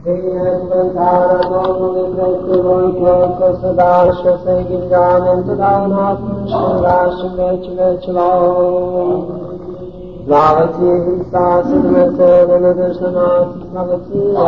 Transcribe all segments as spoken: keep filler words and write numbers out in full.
Binecuvântarea Domnului peste voi, cred că o să dați și o să-i ghidane întotdeauna acum și în veac și în vecii vecilor. Slavă ție, Hristoase, Dumnezeu de nădejde noastră, slavă ție!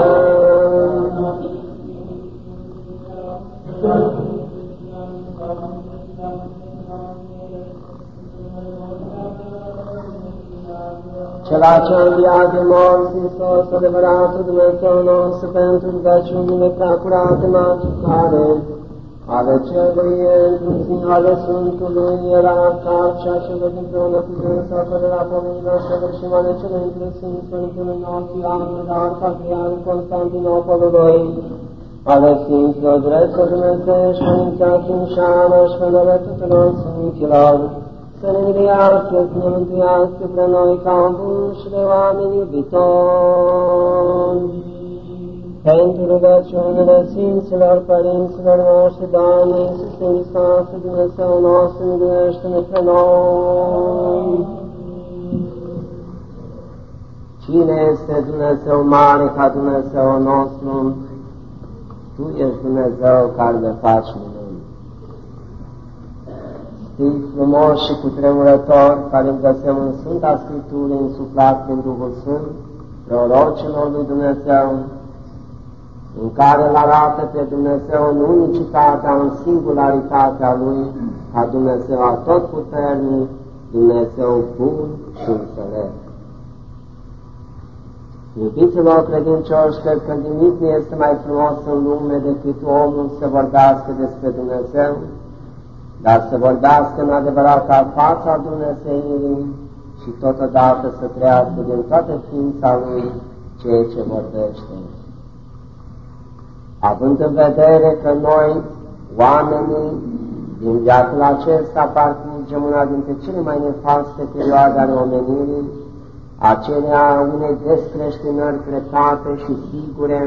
Cela ce a înviat din morți, Hristos, adevăratul Dumnezeu nostru, pentru rugăciunile prea curate matucare, ale celui întruțin ale Sfântului Ierarhat și a celor împreună cu dânsa, fără la pomenilor și vârșim ale celui întruțin Sfântului nostru, Ioan, Patriarh Constantinopolului, ale Sfinților Dreptul Dumnezeu și Părinții Achim și Ana și fără tuturor Sfinților, să ne miriască, să ne mântuiască pe noi ca buni și de oameni iubitori. Pentru rugăciunile Sfinților Părinților noștri, Doamne Iisuse Hristoase, Dumnezeu nostru, miluiește-ne pe noi. Cine este Dumnezeu mare ca Dumnezeu nostru? Tu ești Dumnezeu care le faci minuni. Stii frumos și cutremurător, care îl găsim în Sfânta Scriptură, insuflat prin Duhul Sfânt, prorocilor lui Dumnezeu, în care îl arată pe Dumnezeu în unicitatea, în singularitatea Lui, ca Dumnezeu atotputernic, Dumnezeu bun și înțelept. Iubiților credincioși, cred că nimic nu este mai frumos în lume decât omul să vorbească despre Dumnezeu, dar să vorbească în adevărata fața Dumnezeirii și totodată să trăiască din toată ființa Lui ceea ce vorbește. Având în vedere că noi, oamenii, din viacul acesta parcurgem una dintre cele mai nefaste perioade ale omenirii, acelea unei descreștinări treptate și sigure,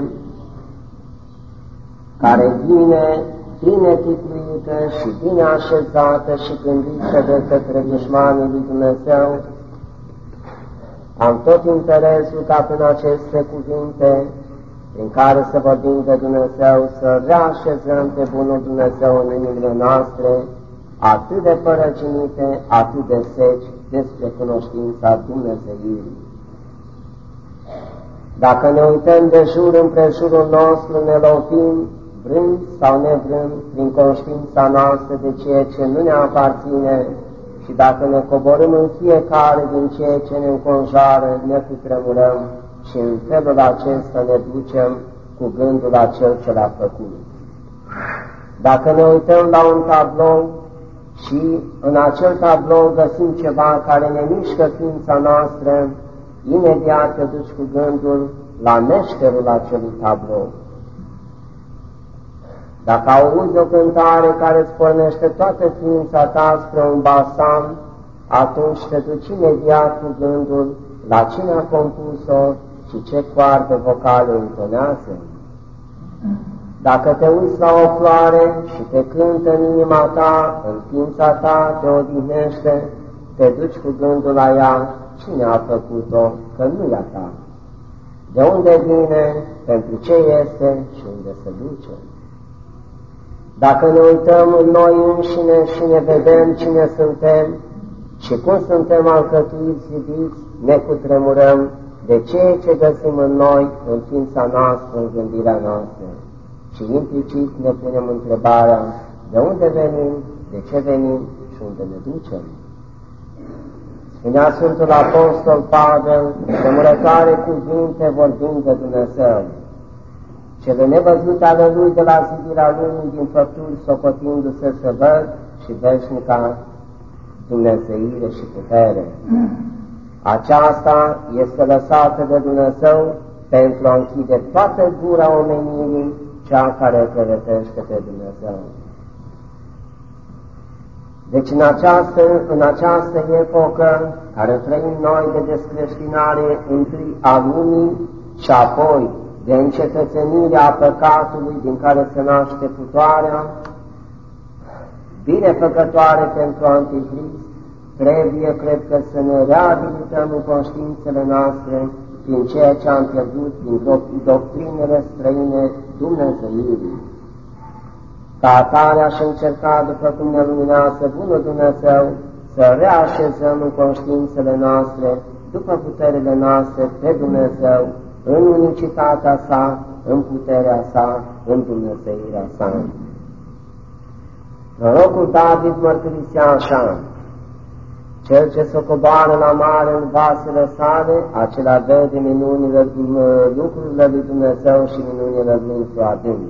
care vine bine tipluită și bine așezată și gândită de către dușmanii lui Dumnezeu, am tot interesul ca prin aceste cuvinte prin care să vorbim de Dumnezeu, să reașezăm pe bunul Dumnezeu în inimile noastre, atât de părăginite, atât de seci, despre cunoștința Dumnezeirii. Dacă ne uităm de jur împrejurul nostru, ne lovim, vrând sau nevrând, prin conștiința noastră de ceea ce nu ne aparține, și dacă ne coborâm în fiecare din ceea ce ne înconjoară, ne cutremurăm și în felul acesta ne ducem cu gândul la Cel ce l-a făcut. Dacă ne uităm la un tablou și în acel tablou găsim ceva care ne mișcă ființa noastră, imediat te duci cu gândul la meșterul acelui tablou. Dacă auzi o cântare care îți pornește toată ființa ta spre un balsam, atunci te duci imediat cu gândul la cine a compus-o și ce coarde vocale intonează. Dacă te uiți la o floare și te cântă în inima ta, în ființa ta, te odihnește, te duci cu gândul la ea, cine a făcut-o, că nu e a ta. De unde vine, pentru ce este și unde se duce. Dacă ne uităm în noi înșine și ne vedem cine suntem și cum suntem alcătuiți, zidiți, ne cutremurăm de ceea ce găsim în noi, în ființa noastră, în gândirea noastră. Și implicit ne punem întrebarea, de unde venim, de ce venim și unde ne ducem. Spunea Sfântul Apostol Pavel, tremurătoare cuvinte vorbind de Dumnezeu. Cele nevăzute ale Lui de la zidirea lumii din făpturi socotindu-se să văd și veșnica dumnezeire și putere. Aceasta este lăsată de Dumnezeu pentru a închide toată gura omenirii, cea care îl clăvetește pe Dumnezeu. Deci în această, în această epocă care trăim noi de descreștinare întâi a lumii și apoi de încetățenire a păcatului din care se naște putoarea, binefăcătoare pentru Antichrist, trebuie, cred că, să ne reabilităm în conștiințele noastre prin ceea ce am pierdut din doctrinele străine dumnezeirii. Ca atare aș încerca, după cum ne luminează bunul Dumnezeu, să reașezăm în conștiințele noastre, după puterile noastre, pe Dumnezeu, în unicitatea sa, în puterea sa, în dumnezeirea sa. Prorocul David mărturisea așa: cel ce se coboară la mare în vasele sale, acela vede minunile, lucrurile lui Dumnezeu și minunile lui într-o adânc.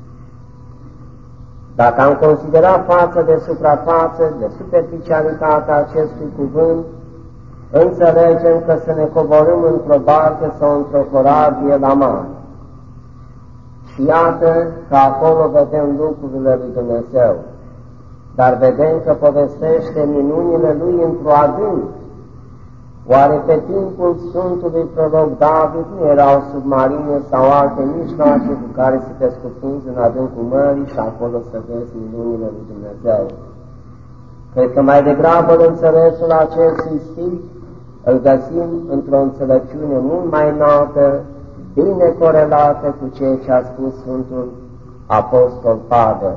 Dacă am considerat față de suprafață, de superficialitatea acestui cuvânt, înțelegem că să ne coborâm într-o barcă sau într-o corabie la mare. Și iată că acolo vedem lucrurile lui Dumnezeu, dar vedem că povestește minunile lui într-o adânc. Oare pe timpul Sfântului Proroc David nu erau submarine sau alte mijloace cu care să te scupinzi în adâncul mării și acolo să vezi minunile lui Dumnezeu? Cred că mai degrabă în înțelesul acestui stil îl găsim într-o înțelepciune mult mai înaltă, bine corelată cu ceea ce a spus Sfântul Apostol Pavel.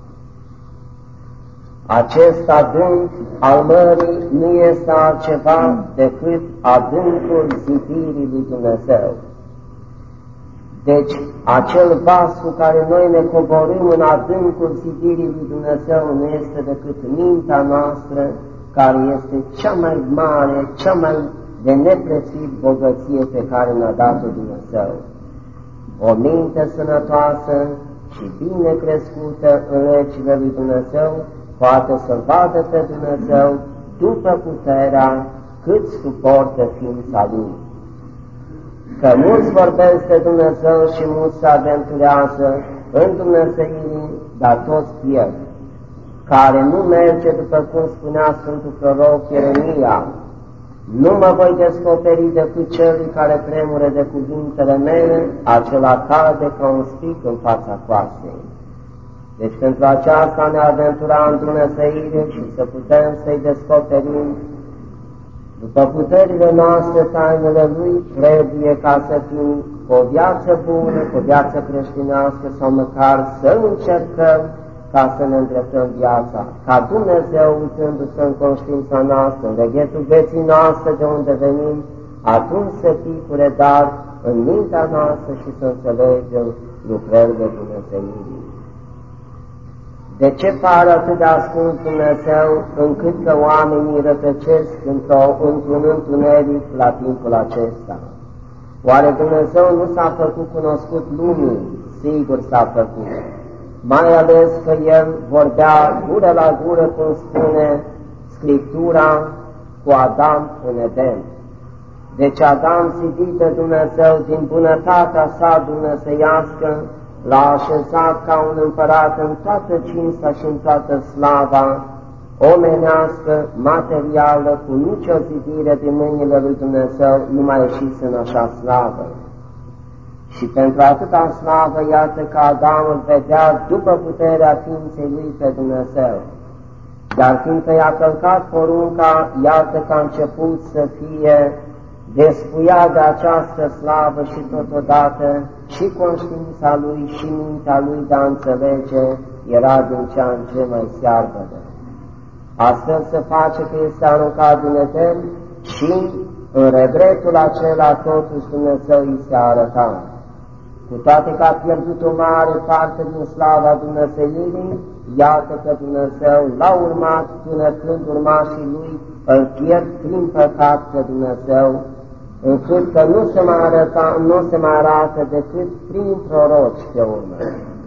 Acest adânc al mării nu este altceva decât adâncul zidirii lui Dumnezeu. Deci, acel vas cu care noi ne coborâm în adâncul zidirii lui Dumnezeu nu este decât mintea noastră, care este cea mai mare, cea mai de neprețuit bogăție pe care ne-a dat-o Dumnezeu. O minte sănătoasă și bine crescută în legile lui Dumnezeu poate să vadă pe Dumnezeu după puterea cât suportă ființa Lui. Că mulți vorbesc de Dumnezeu și mulți se aventurează în Dumnezeirii, dar toți pierd. Care nu merge după cum spunea Sfântul Proroc Ieremia: nu mă voi descoperi decât celui care tremure de cuvintele mele, acela cade ca un spic în fața coastei. Deci pentru aceasta ne aventura în Dumnezeire și să putem să-i descoperim după puterile noastre tainele Lui, trebuie ca să fim cu o viață bună, cu o viață creștinească, sau măcar să încercăm ca să ne îndreptăm viața, ca Dumnezeu, uitându-se în conștiința noastră, în reghetul vieții noastre de unde venim, atunci să fie cu redar în mintea noastră și să înțelegem lucrările Dumnezeirii. De ce pare atât de ascuns Dumnezeu, încât că oamenii rătăcesc într-un întuneric la timpul acesta? Oare Dumnezeu nu s-a făcut cunoscut lumii? Sigur s-a făcut. Mai ales că El vorbea gură la gură, cum spune Scriptura, cu Adam în Eden. Deci Adam, zidit de Dumnezeu din bunătatea sa dumnezeiască, l-a așezat ca un împărat în toată cinsta și în toată slava omenească, materială, cu nicio zidire din mâinile lui Dumnezeu, nu mai ieșise în așa slavă. Și pentru atâta slavă, iată că Adam îl vedea după puterea ființei lui pe Dumnezeu. Dar fiindcă i-a călcat porunca, iată că a început să fie despuiat de această slavă și totodată și conștiința lui și mintea lui de a înțelege era din ce în ce mai searbădă. Astfel se face că este aruncat din Eden și în regretul acela totuși Dumnezeu îi se arăta. Cu toate că a pierdut o mare parte din slava Dumnezeirii, iată că Dumnezeu l-a urmat până când urmașii lui îl pierd prin păcat pe Dumnezeu, încât că nu se mai, arăta, nu se mai arată decât prin proroci pe urmă.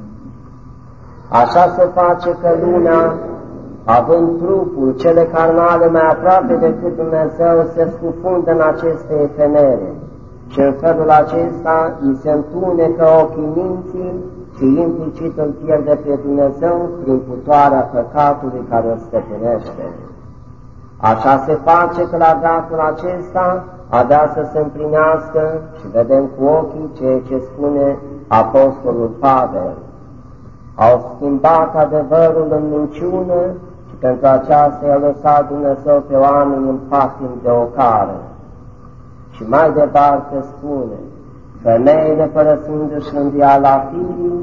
Așa se face că lumea, având trupul, cele carnale mai aproape decât Dumnezeu, se scufundă în aceste efemere și în felul acesta îi se întunecă ochii minții și implicit îl pierde pe Dumnezeu prin putoarea păcatului care îl stăpânește. Așa se face că la datul acesta avea să se împlinească și vedem cu ochii ceea ce spune Apostolul Pavel. Au schimbat adevărul în minciună și pentru aceasta i-a lăsat Dumnezeu pe oameni în patim de ocară. Și mai departe spune, femeile părăsindu-și rânduiala firii,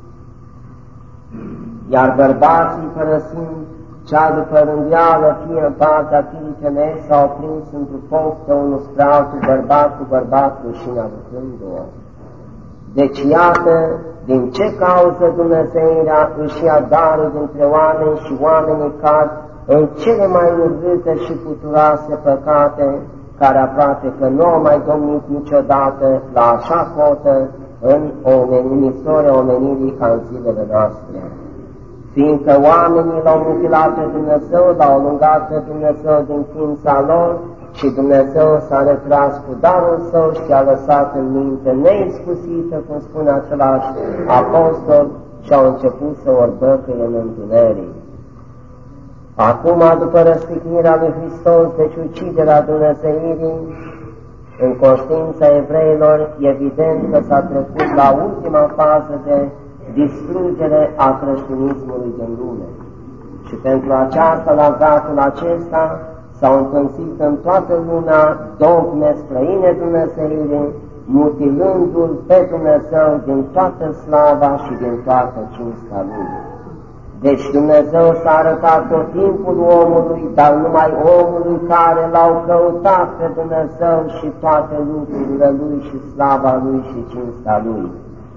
iar bărbații părăsind cea după rânduială, fie în partea firii femei, s-au prins într-o poftă unul spre altul, bărbat cu bărbat, rușine aducându-o. Deci iată din ce cauză Dumnezeirea își ia darul dintre oameni și oamenii cad în cele mai urâte și puturoase păcate, care aproape că nu au mai domnit niciodată la așa cotă în omenisoarea omenirii ca în zilele noastre. Fiindcă oamenii l-au mutilat pe Dumnezeu, l-au alungat pe Dumnezeu din ființa lor și Dumnezeu s-a retras cu darul Său și a lăsat în minte neiscusită, cum spune același apostol, și au început să orbăcăie în întuneric. Acum, după răstignirea lui Hristos, deci uciderea Dumnezeirii, în conștiința evreilor, evident că s-a trecut la ultima fază de distrugere a creștinismului din lume. Și pentru aceasta, la datul acesta, s-au împânzit în toată lumea dogme străine Dumnezeirii, mutilându-L pe Dumnezeu din toată slava și din toată cinstea Lui. Deci Dumnezeu s-a arătat tot timpul omului, dar numai omului care l-au căutat pe Dumnezeu și toate lucrurile Lui și slava Lui și cinstea Lui.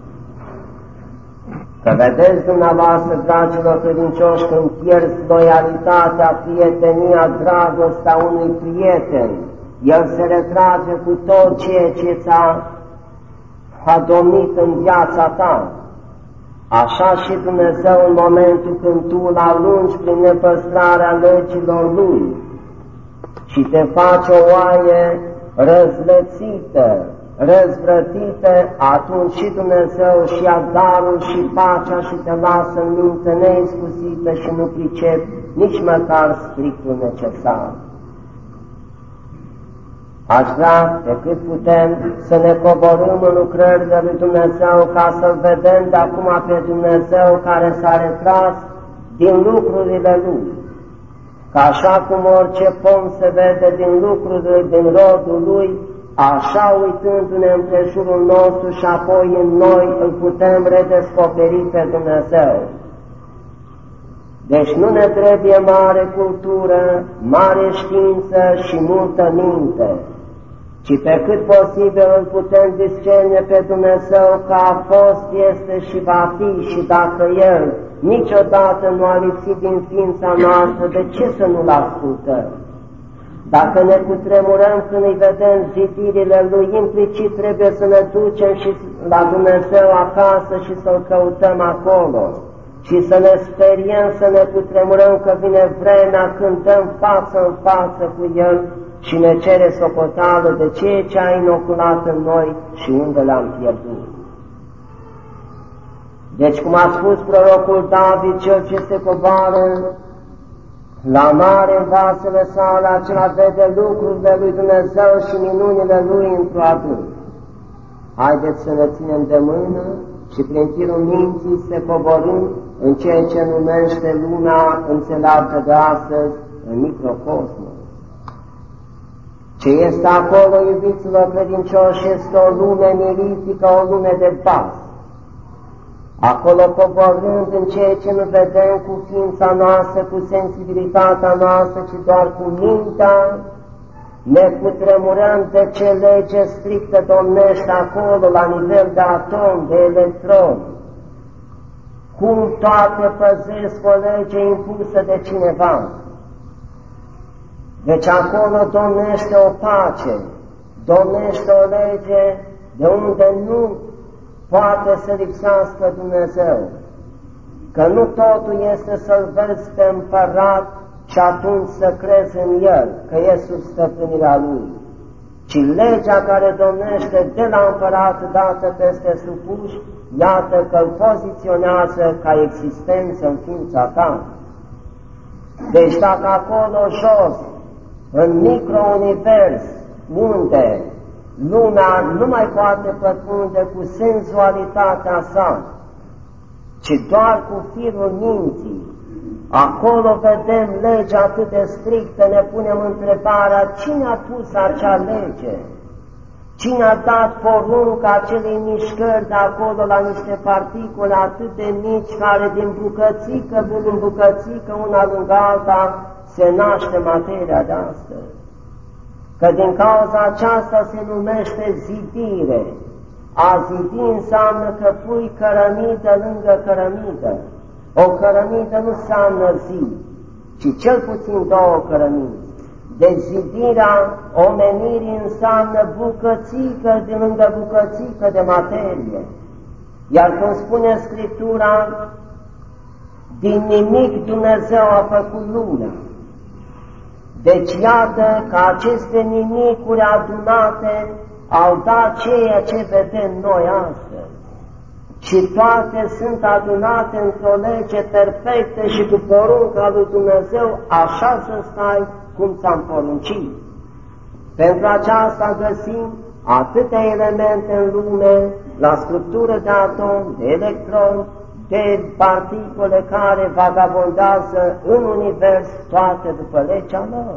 Că vedeți dumneavoastră, dragilor credincioși, când pierzi loialitatea, prietenia, dragostea unui prieten, el se retrage cu tot ceea ce ți-a domnit în viața ta. Așa și Dumnezeu, în momentul când tu îl alungi prin nepăstrarea legilor Lui și te faci o oaie răzlețită, răzvrătită, atunci și Dumnezeu și ia darul și pacea și te lasă în minte neiscusită și nu pricep nici măcar strictul necesar. Aș vrea, de cât putem, să ne coborâm în lucrările lui Dumnezeu, ca să-L vedem de acum pe Dumnezeu care s-a retras din lucrurile Lui. Că așa cum orice pom se vede din lucrurile din rodul Lui, așa uitându-ne împrejurul nostru și apoi în noi îl putem redescoperi pe Dumnezeu. Deci nu ne trebuie mare cultură, mare știință și multă minte, ci pe cât posibil îl putem discerne pe Dumnezeu că a fost, este și va fi, și dacă El niciodată nu a lipsit din ființa noastră, de ce să nu-L ascultăm? Dacă ne cutremurăm când îi vedem zidirile Lui, implicit trebuie să ne ducem și la Dumnezeu acasă și să-L căutăm acolo și să ne speriem, să ne cutremurăm că vine vremea când dăm față în față cu El și ne cere socoteală de ceea ce a inoculat în noi și unde le-am pierdut. Deci, cum a spus prorocul David, cel ce se coboară la mare în vasele sale, acela vede lucrurile lui Dumnezeu și minunile Lui într-o adânc. Haideți să ne ținem de mână și prin tirul minții să coborâm în ceea ce numește lumea înțeleaptă de astăzi, în microcosmos. Ce este acolo, iubiților credincioși, este o lume mirifică, o lume de bas. Acolo, coborând în ceea ce nu vedem cu ființa noastră, cu sensibilitatea noastră, ci doar cu mintea, ne cutremurăm de ce lege strictă domnește acolo, la nivel de atom, de electron. Cum toate păzesc o lege impusă de cineva. Deci acolo domnește o pace, domnește o lege de unde nu poate să lipsească Dumnezeu, că nu totul este să-L vezi pe împărat și atunci să crezi în El, că e sub stăpânirea Lui, ci legea care domnește de la împărat dată peste supuși, iată că îl poziționează ca existență în ființa ta. Deci dacă acolo jos, în microunivers, unde lumea nu mai poate pătrunde cu senzualitatea sa, ci doar cu firul minții, acolo vedem legea atât de strictă, ne punem întrebarea, cine a pus acea lege? Cine a dat porunca acelei mișcări de acolo la niște particule atât de mici, care din bucățică, în bucățică, una lângă alta, se naște materia de astăzi? Că din cauza aceasta se numește zidire. A zidi înseamnă că pui cărămidă lângă cărămidă. O cărămidă nu înseamnă zi, ci cel puțin două cărămide. Deci zidirea omenirii înseamnă bucățică de lângă bucățică de materie. Iar cum spune Scriptura, din nimic Dumnezeu a făcut lumea. Deci iată că aceste nimicuri adunate au dat ceea ce vedem noi astăzi. Și toate sunt adunate într-o lege perfectă și cu porunca lui Dumnezeu, așa să stai cum ți-am poruncit. Pentru aceasta găsim atâtea elemente în lume, la structură de atom, de electron, de particule care vagabondează în univers, toate după legea lor.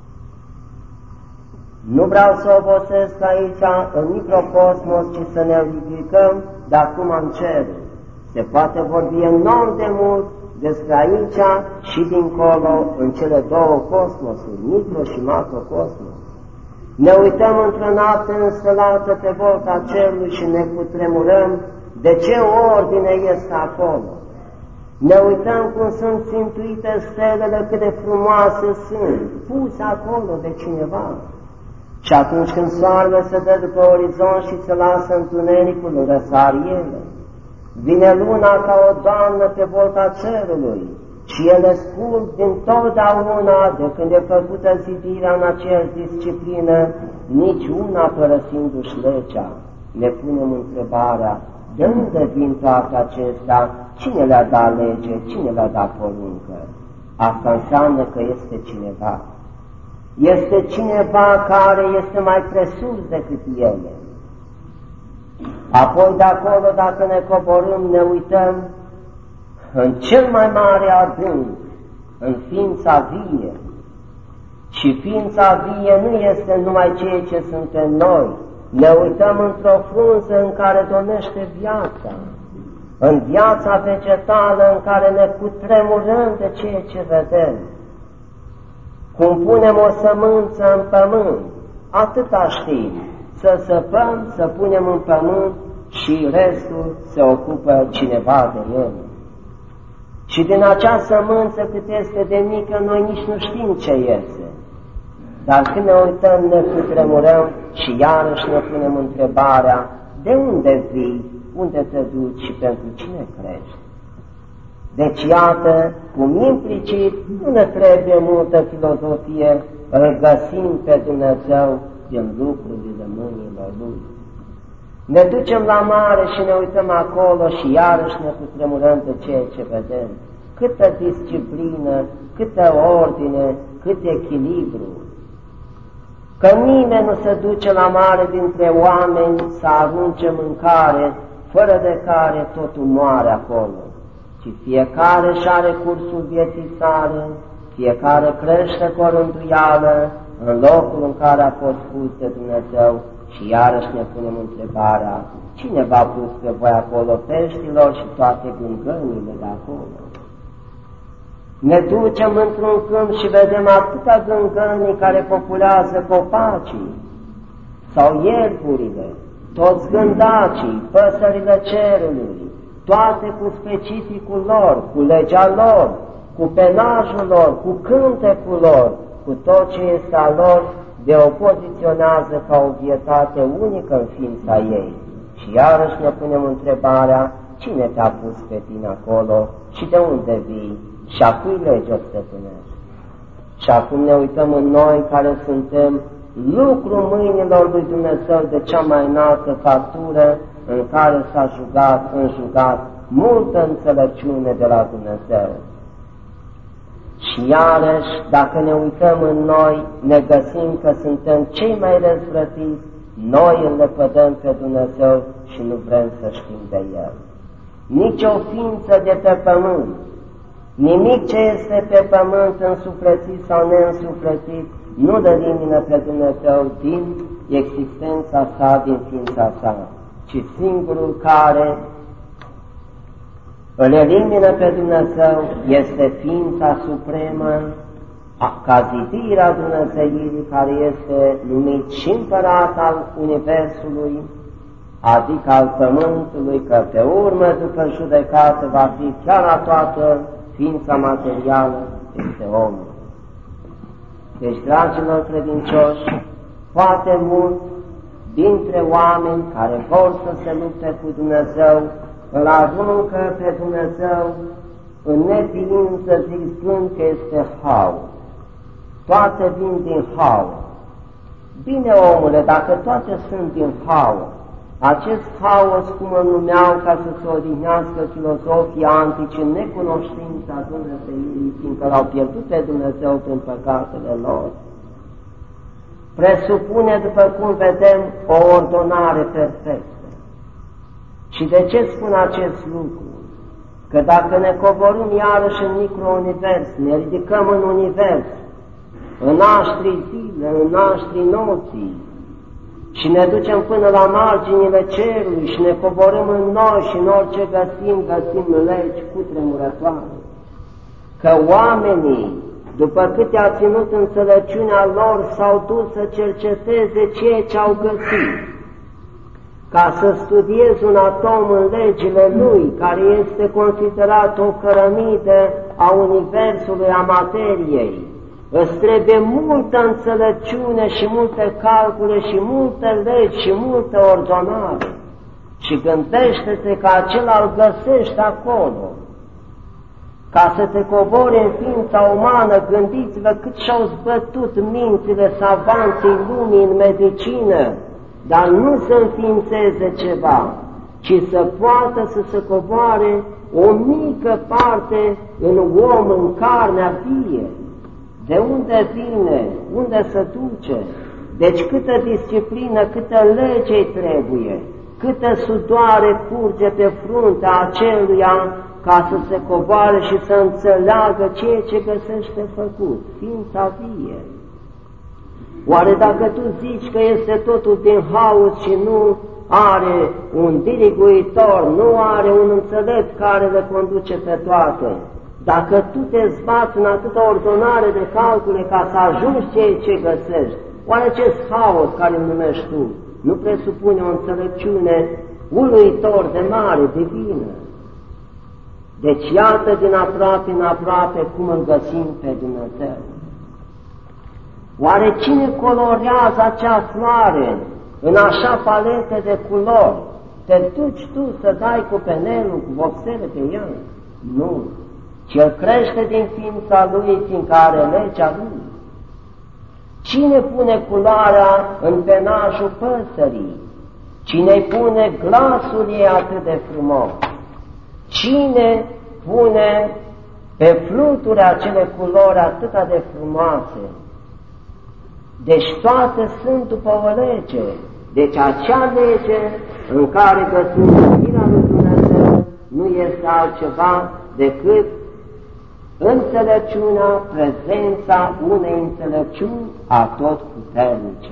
Nu vreau să obosesc aici în microcosmos, ci să ne ridicăm de acum în cer. Se poate vorbi enorm de mult despre aici și dincolo, în cele două cosmosuri, micro și macrocosmos. Ne uităm într-o noapte înstelată pe volta cerului și ne cutremurăm de ce ordine este acolo. Ne uităm cum sunt țintuite stelele, cât de frumoase sunt, puse acolo de cineva. Și atunci când soarele se dă după orizont și se lasă întunericul, răsar ele. Vine luna ca o doamnă pe volta cerului și ele scurg din totdeauna, de când e făcută zidirea în aceeași disciplină, nici una părăsindu-și legea. Ne punem întrebarea, de unde vin toate acestea? Cine le-a dat lege? Cine le-a dat poruncă? Asta înseamnă că este cineva. Este cineva care este mai presus decât ele. Apoi de acolo, dacă ne coborâm, ne uităm în cel mai mare adânc, în ființa vie. Și ființa vie nu este numai ceea ce suntem noi. Ne uităm într-o frunză în care domnește viața, în viața vegetală în care ne cutremurăm de ceea ce vedem. Cum punem o sămânță în pământ, atâta știm, să săpăm, să punem în pământ și restul se ocupă cineva de el. Și din acea sămânță cât este de mică, noi nici nu știm ce iese. Dar când ne uităm, ne cutremurăm și iarăși ne punem întrebarea, de unde vii, unde te duci și pentru cine crești? Deci iată, cum implicit, nu ne trebuie multă filozofie, îl găsim pe Dumnezeu din lucrurile mâinilor Lui. Ne ducem la mare și ne uităm acolo și iarăși ne cutremurăm de ceea ce vedem. Câtă disciplină, câtă ordine, cât echilibru. Că nimeni nu se duce la mare dintre oameni să arunce mâncare, fără de care totul moare acolo, ci fiecare și are cursul vieții sale, fiecare crește cu o rânduială în locul în care a fost pus de Dumnezeu. Și iarăși ne punem întrebarea, cine v-a pus pe voi acolo, peștilor și toate gângănile de acolo? Ne ducem într-un câmp și vedem atâta gângănii care populează copacii sau ierburile, toți gândacii, păsările cerului, toate cu specificul lor, cu legea lor, cu penajul lor, cu cântecul lor, cu tot ce este a lor, de o poziționează ca o vietate unică în ființa ei. Și iarăși ne punem întrebarea, cine te-a pus pe tine acolo și de unde vii și a cui lege o stăpânești? Și acum ne uităm în noi care suntem lucru mâinilor lui Dumnezeu de cea mai înaltă factură, în care s-a jugat, înjugat multă înțelepciune de la Dumnezeu. Și iarăși, dacă ne uităm în noi, ne găsim că suntem cei mai răzvrătiți, noi îl lepădăm pe Dumnezeu și nu vrem să știm de El. Nici o ființă de pe pământ, nimic ce este pe pământ, însuflețit sau neînsuflețit, nu le elimină pe Dumnezeu din existența sa, din ființa sa, ci singurul care îl elimină pe Dumnezeu este ființa supremă, ca zidirea Dumnezeirii, care este numit și împărat al Universului, adică al Pământului, că pe urmă, după judecată, va fi chiar la toată ființa materială, este omul. Deci, dragilor credincioși, foarte mulți dintre oameni care vor să se lupte cu Dumnezeu, îl aruncă pe Dumnezeu în neființă, zicând că este haos. Toate vin din haos. Bine, omule, dacă toate sunt din haos, acest haos, cum îl numeau ca să se odihnească filozofii antici în necunoștința Dumnezeirii, fiindcă l-au pierdut pe Dumnezeu prin păcatele lor, presupune, după cum vedem, o ordonare perfectă. Și de ce spun acest lucru? Că dacă ne coborâm iarăși în micro-univers, ne ridicăm în univers, în naștri zile, în naștri noții, și ne ducem până la marginile cerului și ne coborâm în noi și în orice găsim, găsim legi cutremurătoare. Că oamenii, după cât a ținut înțelepciunea lor, s-au dus să cerceteze ceea ce au găsit, ca să studieze un atom în legile lui, care este considerat o cărămidă a universului, a materiei. Îți trebuie multă înțelepciune și multe calcule și multe legi și multă ordonare. Și gândește-te că acela îl găsești acolo. Ca să te cobori în ființa umană, gândiți-vă cât și-au zbătut mințile savanții lumii în medicină, dar nu să înființeze ceva, ci să poată să se coboare o mică parte în om, în carnea vie. De unde vine? Unde se duce? Deci câtă disciplină, câtă lege trebuie, câtă sudoare curge pe fruntea aceluia ca să se coboare și să înțeleagă ceea ce găsește făcut, ființa vie. Oare dacă tu zici că este totul din haos și nu are un diriguitor, nu are un înțelept care le conduce pe toate, dacă tu te zbați în atâta ordonare de calcule ca să ajungi ceea ce găsești, oare acest haos care îl numești tu nu presupune o înțelepciune uluitor de mare, divină? Deci iată din aproape în aproape cum îl găsim pe Dumnezeu. Oare cine colorează acea floare în așa palete de culori? Te duci tu să dai cu penelul, cu vopsele pe el? Nu. Ci el crește din ființa lui, fiindcă are legea lui. Cine pune culoarea în penașul păsării? Cine pune glasul ei atât de frumos? Cine pune pe fluturi acele culori atât de frumoase? Deci toate sunt după o lege. Deci acea lege în care găsim iubirea lui Dumnezeu nu este altceva decât înțelepciunea, prezența unei înțelepciuni atotputernice.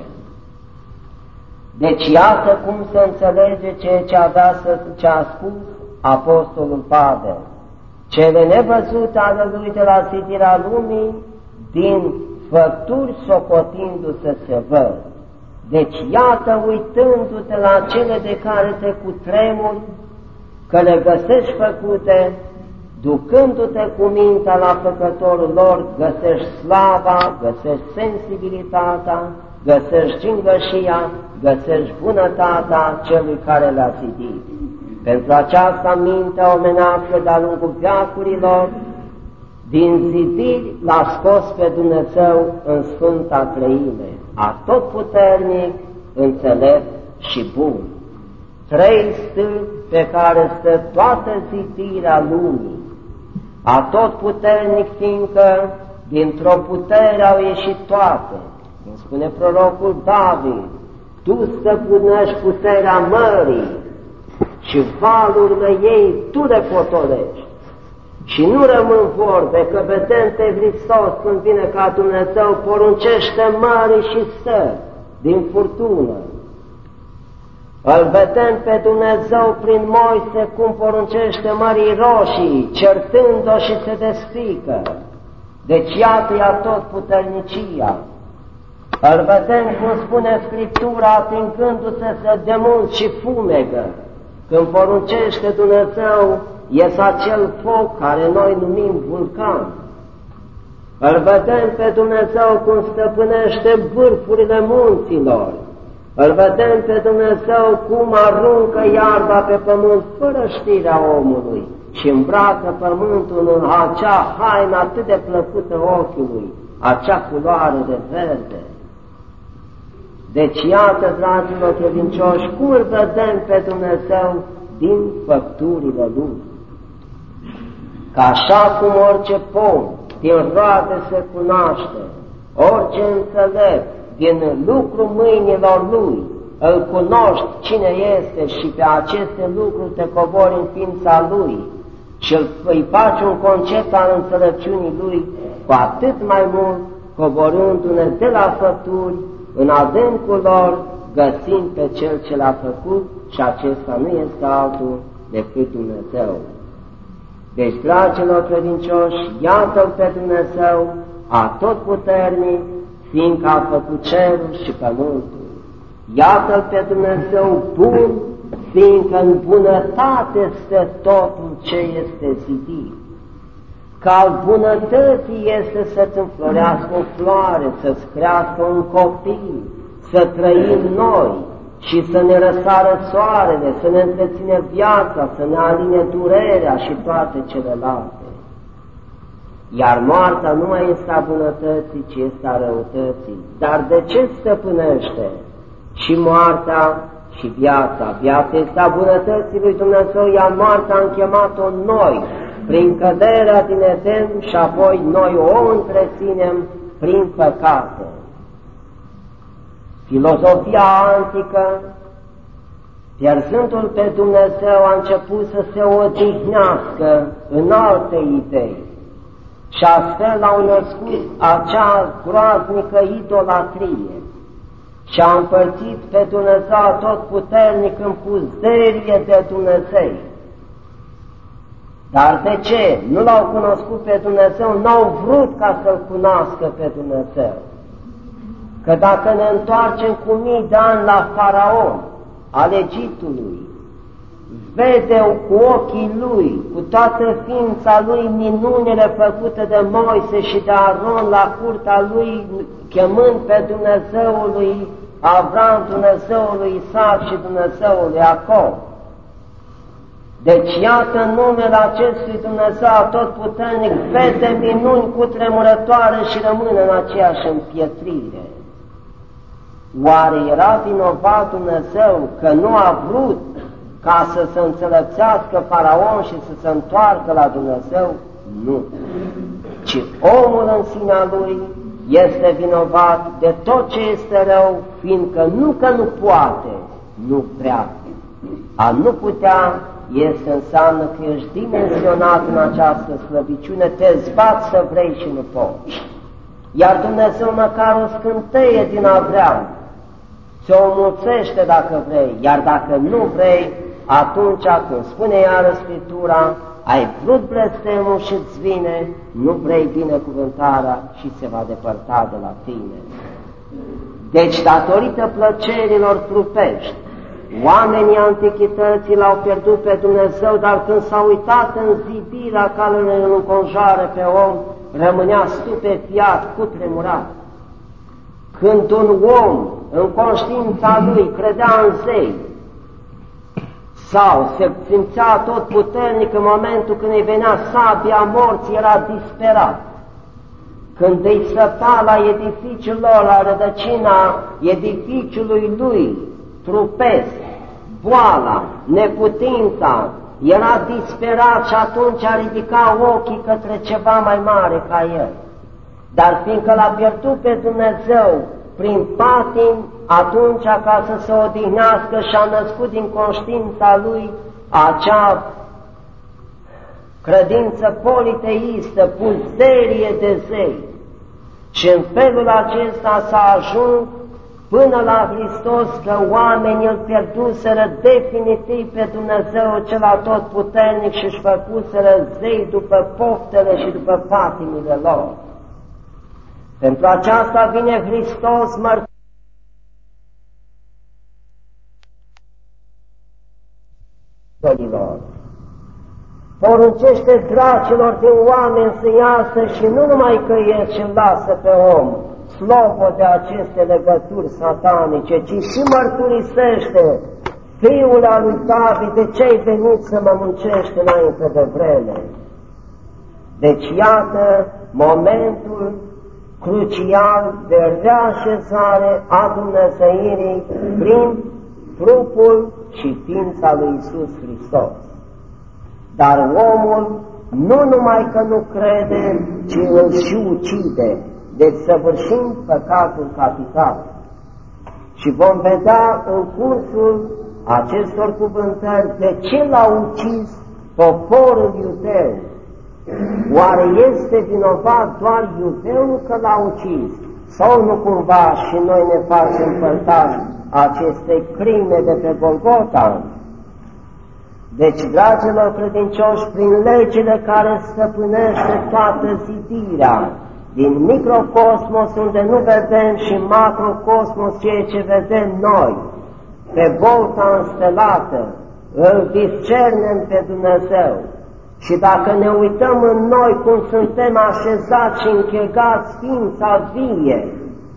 Deci iată cum se înțelege ceea ce avea să, ce a spus Apostolul Pavel. Cele nevăzute ale lui de la zidirea lumii, din făpturi socotindu-se se văd. Deci iată, uitându-te la cele de care te cutremuri, că le găsești făcute, ducându-te cu mintea la făcătorul lor, găsești slava, găsești sensibilitatea, găsești gingășia, găsești bunătatea celui care le-a zidit. Pentru aceasta mintea omenească de-a lungul veacurilor, din zidiri l-a scos pe Dumnezeu în Sfânta Treime, atotputernic, înțelept și bun. Trei stâlpi pe care stă toată zidirea lumii, atotputernic, fiindcă dintr-o putere au ieșit toate. Cum spune prorocul David, tu stăpânești puterea mării și valurile ei tu le potolești. Și nu rămân vorbe, că vedem pe Hristos când vine ca Dumnezeu, poruncește mării și sări din furtună. Îl vedem pe Dumnezeu prin Moise cum poruncește mării roșii, certând-o și se despică. Deci iată-i tot puternicia. Îl vedem cum spune Scriptura, atingându-se să demunți și fumegă. Când poruncește Dumnezeu, ies acel foc care noi numim vulcan. Îl vedem pe Dumnezeu cum stăpânește vârfurile munților. Îl vedem pe Dumnezeu cum aruncă iarba pe pământ fără știrea omului și îmbracă pământul în acea haină atât de plăcută ochiului, acea culoare de verde. Deci iată, dragilor credincioși, cum îl vedem pe Dumnezeu din făpturile Lui. Că așa cum orice pom din roade se cunoaște, orice înțelept din lucru mâinilor Lui, îl cunoști cine este și pe aceste lucruri te cobori în ființa Lui și îi faci un concept al înțelepciunii Lui, cu atât mai mult coborându-ne de la făpturi, în adâncul lor, găsind pe Cel ce l-a făcut și acesta nu este altul decât Dumnezeu. Deci, dragilor credincioși, iată-L pe Dumnezeu atotputernic, fiindcă a făcut cerul și pământul. Iată-L pe Dumnezeu bun, fiindcă în bunătate stă totul ce este zidit. Că al bunătății este să-ți înflorească o floare, să-ți crească un copil, să trăim noi și să ne răsară soarele, să ne întreține viața, să ne aline durerea și toate celelalte. Iar moartea nu mai este a bunătății, ci este a răutății. Dar de ce stăpânește și moartea și viața? Viața este a bunătății lui Dumnezeu, iar moartea am chemat-o noi, prin căderea din Eden și apoi noi o întreținem prin păcate. Filozofia antică, pierzându-L pe Dumnezeu, a început să se odihnească în alte idei și astfel au născut acea groaznică idolatrie și a împărțit pe Dumnezeu atotputernic în puzderie de Dumnezei. Dar de ce? Nu l-au cunoscut pe Dumnezeu, n-au vrut ca să-L cunoască pe Dumnezeu. Că dacă ne întoarcem cu mii de ani la Faraon, al Egiptului, vede cu ochii lui, cu toată ființa lui, minunile făcute de Moise și de Aron la curtea lui, chemând pe Dumnezeul lui Avram, Dumnezeul lui Isaac și Dumnezeul lui Iacov. Deci iată numele acestui Dumnezeu atotputernic, vede minuni cutremurătoare și rămâne în aceeași împietrire. Oare era vinovat Dumnezeu că nu a vrut ca să se înțelepțească Faraon și să se întoarcă la Dumnezeu? Nu. Ci omul în sinea lui este vinovat de tot ce este rău, fiindcă nu că nu poate, nu vrea. A nu putea este înseamnă că ești dimensionat în această slăbiciune, te zbați să vrei și nu poți. Iar Dumnezeu măcar o scânteie din a vrea, ți-o mulțește dacă vrei, iar dacă nu vrei, atunci, când spune iară Scriptura, ai vrut blestemul și îți vine, nu vrei binecuvântarea și se va depărta de la tine. Deci, datorită plăcerilor trupești, oamenii antichității l-au pierdut pe Dumnezeu, dar când s-au uitat în zidirea care îl înconjoară pe om, rămânea stupefiat, cutremurat. Când un om, în conștiința lui, credea în zei, sau se simțea tot puternic în momentul când îi venea sabia morții, era disperat. Când îi săpa la edificiul lor, la rădăcina edificiului lui, trupesc, boala, neputința, era disperat și atunci a ridicat ochii către ceva mai mare ca el. Dar fiindcă l-a pierdut pe Dumnezeu prin patim, atunci ca să se odihnească și-a născut din conștiința lui acea credință politeistă, puzerie de zei. Și în felul acesta s-a ajuns până la Hristos că oamenii îl pierduseră definitiv pe Dumnezeu cel atotputernic și își făcuseră zei după poftele și după patimile lor. Pentru aceasta vine Hristos mărturilor. Poruncește dracilor din oameni să iasă și nu numai că ies și lasă pe om slobo de aceste legături satanice, ci și mărturisește: Fiul al lui David, de ce-ai venit să mă muncești înainte de vreme? Deci iată momentul crucial de reașezare a Dumnezeirii prin trupul și ființa lui Iisus Hristos. Dar omul nu numai că nu crede, ci îl și ucide, deci săvârșind păcatul capital. Și vom vedea în cursul acestor cuvântări de ce l-a ucis poporul iudeu. Oare este vinovat doar iudeul că l-a ucis? Sau nu cumva și noi ne facem părtași aceste crime de pe Golgota? Deci, dragilor credincioși, prin legile care stăpânește toată zidirea, din microcosmos unde nu vedem și macrocosmos ceea ce vedem noi, pe bolta înstelată, îl discernem pe Dumnezeu. Și dacă ne uităm în noi cum suntem așezați și închegați ființa vie,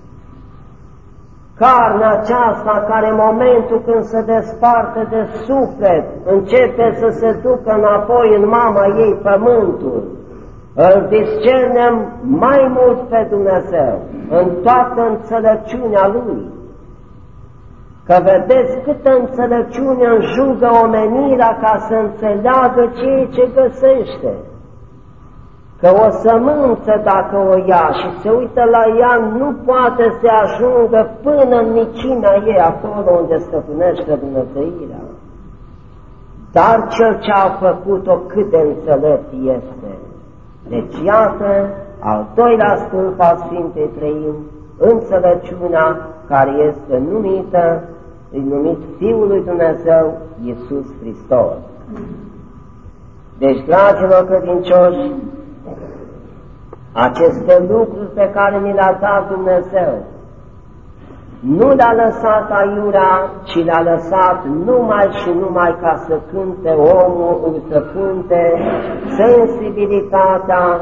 carnea aceasta care în momentul când se desparte de suflet începe să se ducă înapoi în mama ei pământul, îl discernem mai mult pe Dumnezeu în toată înțelepciunea Lui. Că vedeți câtă înțelepciune înjugă omenirea ca să înțeleagă ceea ce găsește. Că o sămânță, dacă o ia și se uită la ea, nu poate să ajungă până în micimea ei, acolo unde stăpânește Dumnezeirea. Dar cel ce a făcut-o, cât de înțelept este. Deci iată, al doilea stâlp al Sfintei Treimi, înțelepciunea care este numită, îi numit Fiul lui Dumnezeu, Iisus Hristos. Deci, dragilor credincioși, aceste lucruri pe care ni le-a dat Dumnezeu, nu le-a lăsat aiurea, ci le-a lăsat numai și numai ca să cânte omul, să cânte sensibilitatea,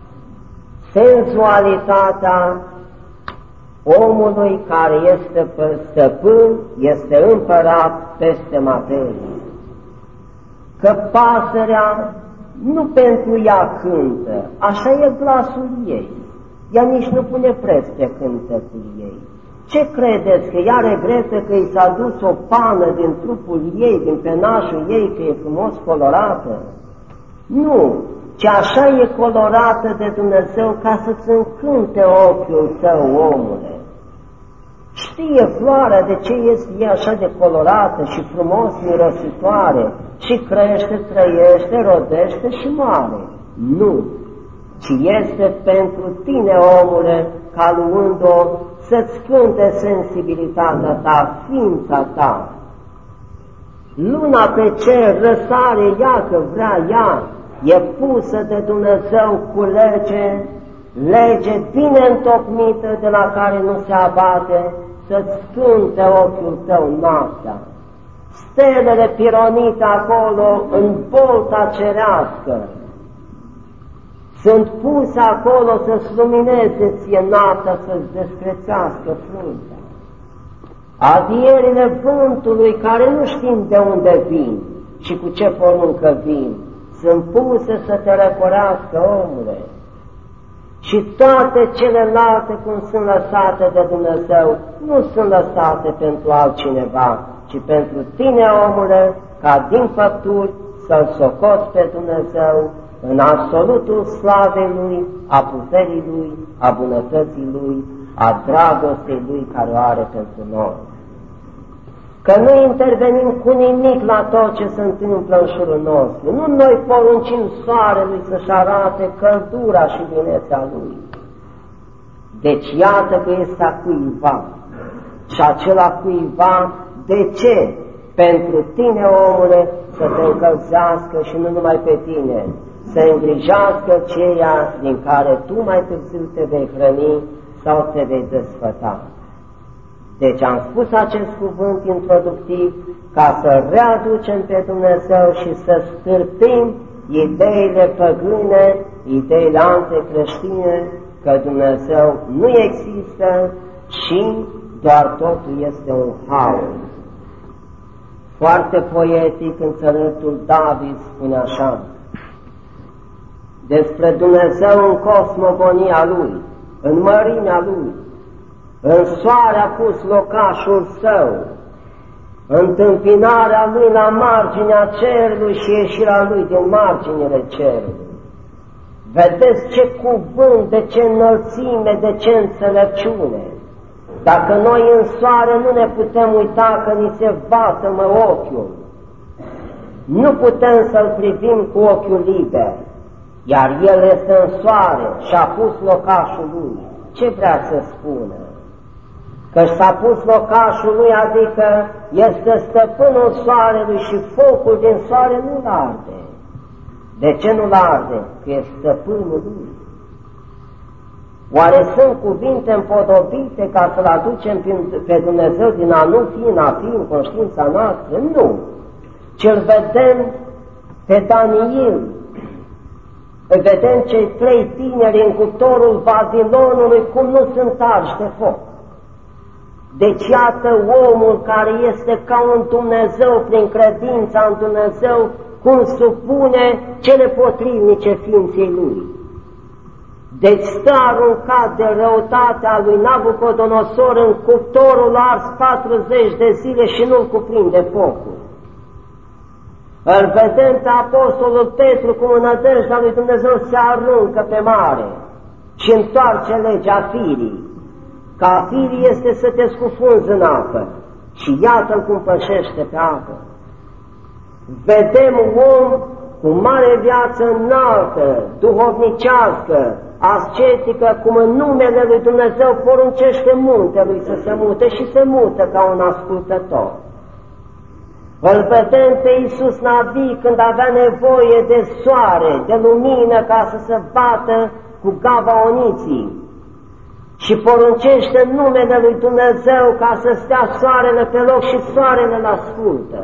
senzualitatea omului care este stăpân, este împărat peste materie. Că pasărea nu pentru ea cântă, așa e glasul ei, ea nici nu pune preț pe cântetul ei. Ce credeți, că ea regretă că i s-a dus o pană din trupul ei, din penașul ei, că e frumos colorată? Nu, ci așa e colorată de Dumnezeu ca să-ți încânte ochiul tău, omule. Știe floarea de ce este ea așa de colorată și frumos mirositoare și crește, trăiește, rodește și moare. Nu, ci este pentru tine, omule, ca luând-o să-ți cânte sensibilitatea ta, ființa ta. Luna pe cer răsare ea că vrea ea, e pusă de Dumnezeu cu lege, lege bine întocmită de la care nu se abate, să-ți cânte ochiul tău noaptea. Stelele pironite acolo în bolta cerească sunt puse acolo să-ți lumineze ție noaptea, să-ți descrețească fruntea. Adierile vântului care nu știm de unde vin și cu ce poruncă vin, sunt puse să te răcorească, omule. Și toate celelalte, cum sunt lăsate de Dumnezeu, nu sunt lăsate pentru altcineva, ci pentru tine, omule, ca din făpturi să-L socoți pe Dumnezeu în absolutul slavei Lui, a puterii Lui, a bunătății Lui, a dragostei Lui care o are pentru noi. că nu intervenim cu nimic la tot ce se întâmplă în jurul nostru. Nu noi poruncim soarelui să-și arate căldura și binețea lui. Deci iată că este a cuiva. Și acela cuiva, de ce? Pentru tine, omule, să te încălzească și nu numai pe tine, să îngrijească ceea din care tu mai târziu te vei hrăni sau te vei desfăta. Deci am spus acest cuvânt introductiv ca să readucem pe Dumnezeu și să stârpim ideile păgâne, ideile antecreștine, că Dumnezeu nu există și doar totul este un haos. Foarte poetic, înțeleptul David spune așa despre Dumnezeu în cosmogonia Lui, în mărimea Lui, în soare a pus locașul Său, întâmpinarea Lui la marginea cerului și ieșirea Lui din marginile cerului. Vedeți ce cuvânt, de ce înălțime, de ce înțelepciune! Dacă noi în soare nu ne putem uita că ni se vatămă ochiul, nu putem să-L privim cu ochiul liber, iar El este în soare și a pus locașul Lui. Ce vrea să spună? Că s-a pus locașul Lui, adică este stăpânul soarelui și focul din soare nu-l arde. De ce nu-l arde? Că este stăpânul Lui. Oare sunt cuvinte împodobite ca să-L aducem pe Dumnezeu din a nu fi în a fi în conștiința noastră? Nu! Ce-L vedem pe Daniel, îl vedem cei trei tineri în cuptorul Babilonului cum nu sunt arși de foc. Deci iată omul care este ca un Dumnezeu prin credința în Dumnezeu, cum supune cele potrivnice ființei Lui. Deci stă aruncat de răutatea lui Nabucodonosor în cuptorul ars patruzeci de zile și nu-l cuprinde focul. Îl vedem pe apostolul Petru cum în nădejdea lui Dumnezeu se aruncă pe mare și întoarce legea firii. Ca firii este să te scufunzi în apă și iată-l cum pășește pe apă. Vedem un om cu mare viață înaltă, duhovnicească, ascetică, cum în numele lui Dumnezeu poruncește muntelui să se mute și se mută ca un ascultător. Îl vedem pe Iisus Nabii când avea nevoie de soare, de lumină ca să se bată cu gabaoniții și poruncește numele lui Dumnezeu ca să stea soarele pe loc și soarele îl ascultă.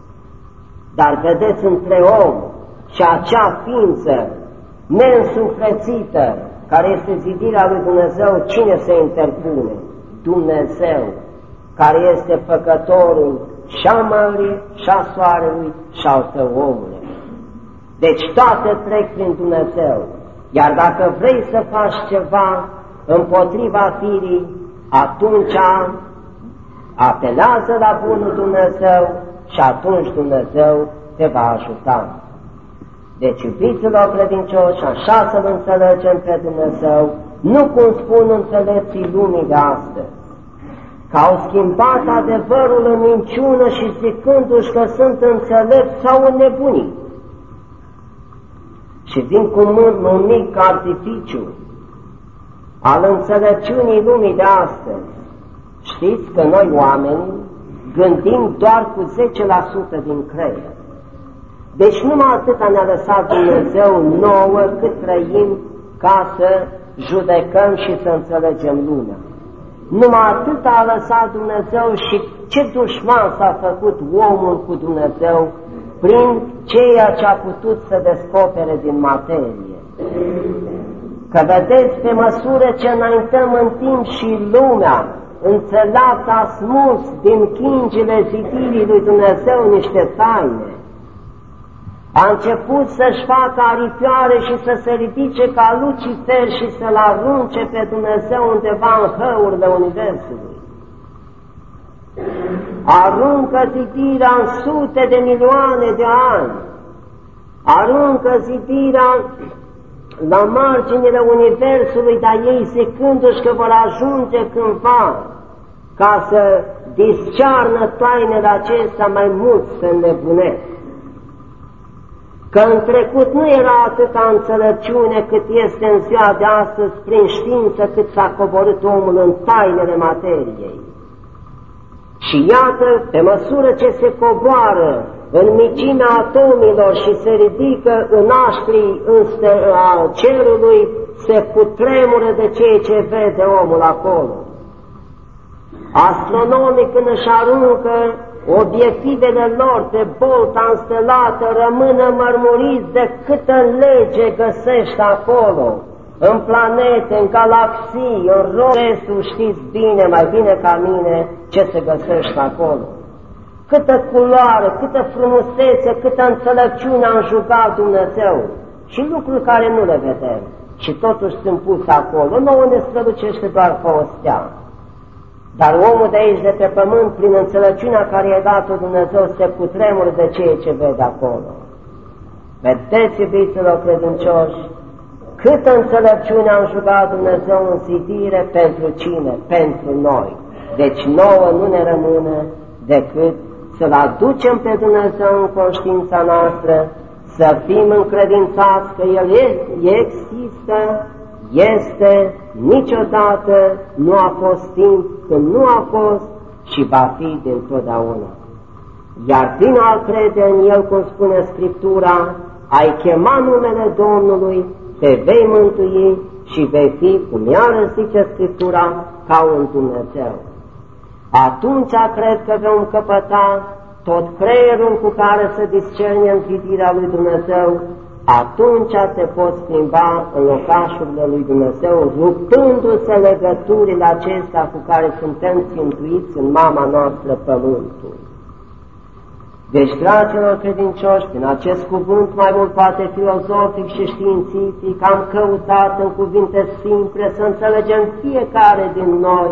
Dar vedeți între om și acea ființă neînsuflețită, care este zidirea lui Dumnezeu, cine se interpune? Dumnezeu, care este făcătorul și a mării, și a soarelui, și al tău, omule. Deci toate trec prin Dumnezeu, iar dacă vrei să faci ceva împotriva firii, atunci apelează la bunul Dumnezeu și atunci Dumnezeu te va ajuta. Deci, iubiților credincioși, așa să-L înțelegem pe Dumnezeu, nu cum spun înțelepții lumii de astăzi, că au schimbat adevărul în minciună și zicându-și că sunt înțelepți sau înnebunit. Și vin cu un mic artificiu al înțelepciunii lumii de astăzi. Știți că noi oamenii gândim doar cu zece la sută din creier. Deci numai atâta ne-a lăsat Dumnezeu nouă cât trăim ca să judecăm și să înțelegem lumea. Numai atâta a lăsat Dumnezeu și ce dușman s-a făcut omul cu Dumnezeu prin ceea ce a putut să descopere din materie. Că vedeți, pe măsură ce înaintăm în timp și lumea înțeleaptă a smuls din chingile zidirii lui Dumnezeu niște taine, a început să-și facă aripioare și să se ridice ca Lucifer și să-L arunce pe Dumnezeu undeva în hăurile Universului. Aruncă zidirea în sute de milioane de ani, aruncă zidirea la marginile Universului, dar ei zicându-și că vor ajunge cândva ca să discearnă tainele acestea, mai mult să înnebunesc. Că în trecut nu era atâta înțelepciune cât este în ziua de astăzi prin știință, cât s-a coborât omul în tainele materiei. Și iată, pe măsură ce se coboară în micimea atomilor și se ridică în aștrii a cerului, se cutremură de ceea ce vede omul acolo. Astronomii, când își aruncă obiectivele lor pe bolta înstelată, rămână mărmuriți de câtă lege găsește acolo, în planete, în galaxii, în restul, știți bine, mai bine ca mine, ce se găsește acolo. Câtă culoare, câtă frumusețe, câtă înțelepciune a înjugat Dumnezeu și lucruri care nu le vedem și totuși sunt puse acolo. Nouă ne strălucește doar pe o stea. Dar omul de aici, de pe pământ, prin înțelepciunea care i-a dat-o Dumnezeu, se cutremură de ceea ce vede acolo. Vedeți, iubiților credincioși, câtă înțelepciune a înjugat Dumnezeu în zidire pentru cine? Pentru noi. Deci nouă nu ne rămâne decât să-L aducem pe Dumnezeu în conștiința noastră, să fim încredințați că El există, este, niciodată nu a fost timp când nu a fost și va fi dintotdeauna. Iar prin a crede în El, cum spune Scriptura, ai chema numele Domnului, te vei mântui și vei fi, cum iară zice Scriptura, ca un Dumnezeu. Atunci cred că vom căpăta tot creierul cu care să discerni în zidirea lui Dumnezeu, atunci te poți plimba în locașurile lui Dumnezeu, ruptându-se legăturile acestea cu care suntem țintuiți în mama noastră pământul. Deci, dragilor credincioși, prin acest cuvânt mai mult poate filozofic și științific, am căutat în cuvinte simple să înțelegem fiecare din noi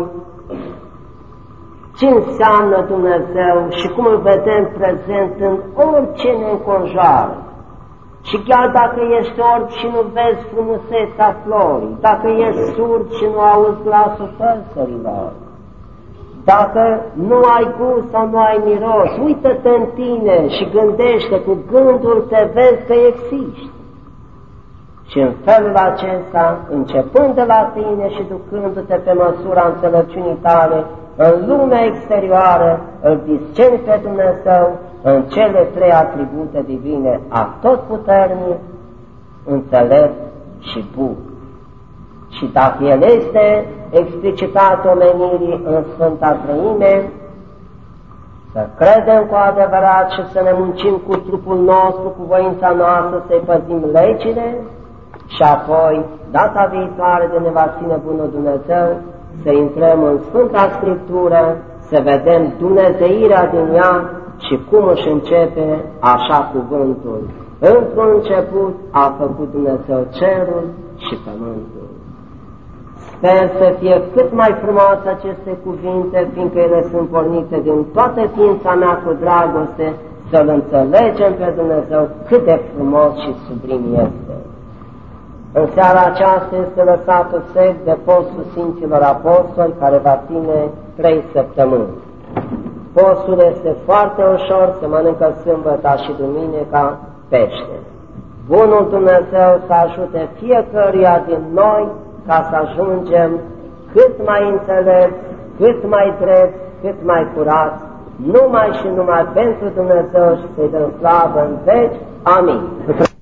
ce înseamnă Dumnezeu și cum îl vedem prezent în orice ne înconjoară. Și chiar dacă ești orb și nu vezi frumusețea florii, dacă ești surd și nu auzi glasul păsărilor, dacă nu ai gust sau nu ai miros, uită-te în tine și gândește, cu gândul te vezi că existi. Și în felul acesta, începând de la tine și ducându-te pe măsura înțelepciunii tale, în lumea exterioară îl discerni pe Dumnezeu în cele trei atribute divine, atotputernic, înțelept și bun. Și dacă El este explicitat omenirii în Sfânta Treime, să credem cu adevărat și să ne muncim cu trupul nostru, cu voința noastră, să-i păzim legile și apoi, data viitoare de ne va ține bunul Dumnezeu, să intrăm în Sfânta Scriptură, să vedem dumnezeirea din ea și cum își începe așa cuvântul. Într-un început a făcut Dumnezeu cerul și pământul. Sper să fie cât mai frumoase aceste cuvinte, fiindcă ele sunt pornite din toată ființa mea cu dragoste, să-L înțelegem pe Dumnezeu cât de frumos și sublim este. În seara aceasta este lăsat sec de postul Sfinților Apostoli, care va ține trei săptămâni. Postul este foarte ușor, se mănâncă sâmbăta și duminica pește. Bunul Dumnezeu să ajute fiecăruia din noi ca să ajungem cât mai înțelepți, cât mai drepți, cât mai curați, numai și numai pentru Dumnezeu și să-i dăm slavă în veci. Amin.